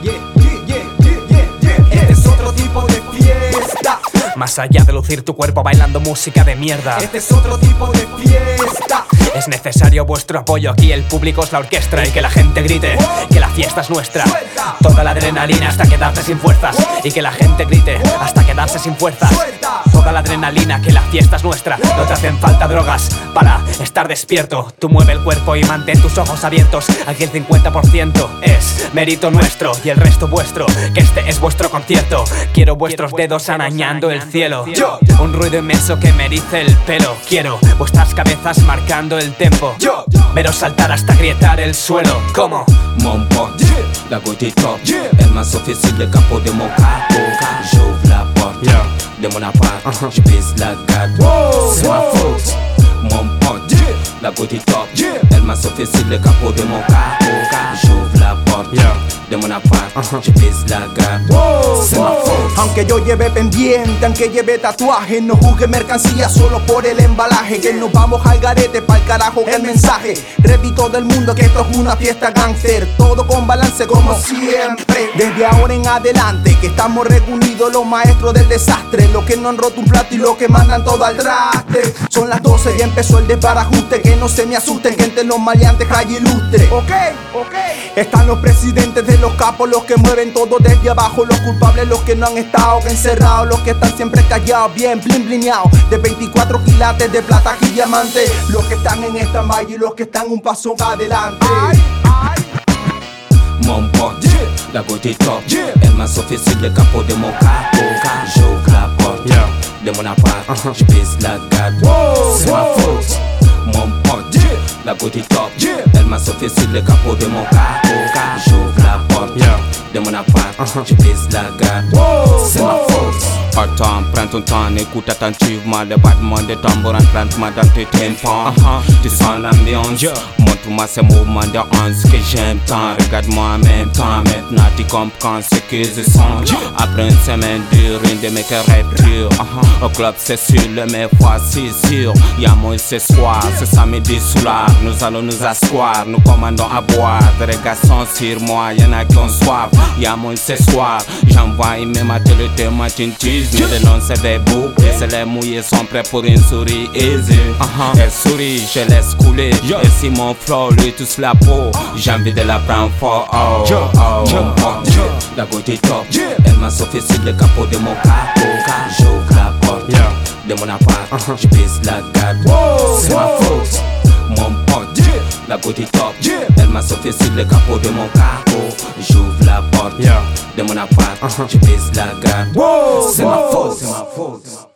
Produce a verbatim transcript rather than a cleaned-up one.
yeah, yeah, yeah, yeah, yeah. Este es otro tipo de fiesta. Más allá de lucir tu cuerpo bailando música de mierda. Este es otro tipo de fiesta. Es necesario vuestro apoyo, aquí el público es la orquesta. Y que la gente grite, que la fiesta es nuestra. Toda la adrenalina hasta quedarte sin fuerzas. Y que la gente grite hasta quedarse sin fuerzas. Toda la adrenalina, que la fiesta es nuestra. No te hacen falta drogas para estar despierto. Tú mueve el cuerpo y mantén tus ojos abiertos. Aquí el cincuenta por ciento es mérito nuestro y el resto vuestro, que este es vuestro concierto. Quiero vuestros dedos arañando el cielo, un ruido inmenso que me erice el pelo. Quiero vuestras cabezas marcando el tempo, veros saltar hasta grietar el suelo. Como mon pote, la goutte top, elle m'a sauvé sur le capot de mon capot. J'ouvre la porte de mon appart, je baisse la garde, c'est ma faute. Mon pote, la goutte top, elle m'a sauvé sur le capot de mon capot. J'ouvre la porte de mon appart, je baisse la garde, c'est ma faute. Aunque yo lleve pendiente, aunque lleve tatuaje, no juzgue mercancía solo por el embalaje. Que nos vamos al garete, pa'l carajo que el mensaje. Repito del mundo que esto es una fiesta gangster, todo con balance como siempre. Desde ahora en adelante que estamos reunidos los maestros del desastre, los que no han roto un plato y los que mandan todo al traste. Son las doce y empezó el desbarajuste, que no se me asusten, que entre los maleantes hay ilustre. Ok, ok. Están los presidentes de los capos, los que mueven todo desde abajo, los culpables, los que no han estado encerrados, los que están siempre callados, bien blin blineados, de veinticuatro quilates de plata y diamante, los que están en stand-by y los que están un paso adelante. Ay, ay. Mon pote, la goutte top, elle m'a sauvé sur le capot de mon capot. J'ouvre la porte de mon appart, je baisse la garde, c'est ma faute. Mon pote, la goutte top, elle m'a sauvé sur le capot de mon capot. J'ouvre la porte de mon appart, je baisse la garde, c'est ma faute. Attends, prends ton temps, écoute attentivement les battements de tambour en plantement dans tes tympans. Tu sens l'ambiance, montre-moi ces mouvements de hanse que j'aime tant. Regarde-moi en même temps, maintenant tu comprends ce que je sens. Après une semaine dure, une de mes rêves dure. Au club c'est sûr, le mais voici sûr. Y'a moi ce soir, ce samedi soir, nous allons nous asseoir, nous commandons à boire. Des gars sont sur moi, y'en a qui ont soif. Y'a moi ce soir, j'envoie même à télé de ma tintise. Mais le nom c'est des boucles, c'est les mouillés sont prêts pour une souris easy. uh-huh. Elle sourit, je laisse couler. Yo. Et si mon flow lui touche la peau, j'ai envie de la prendre fort. Oh, Yo. oh, Yo. oh. Yo. La goutte top, elle m'a sauvé sur le capot de mon capot. J'ouvre la porte de mon appart, uh-huh. je baisse la garde, c'est ma faute. Mon pote, la goutte top, elle m'a sauvé sur le capot de mon capot. J'ouvre la porte de mon appart, uh-huh. je baisse la garde, c'est ma faute, c'est ma faute.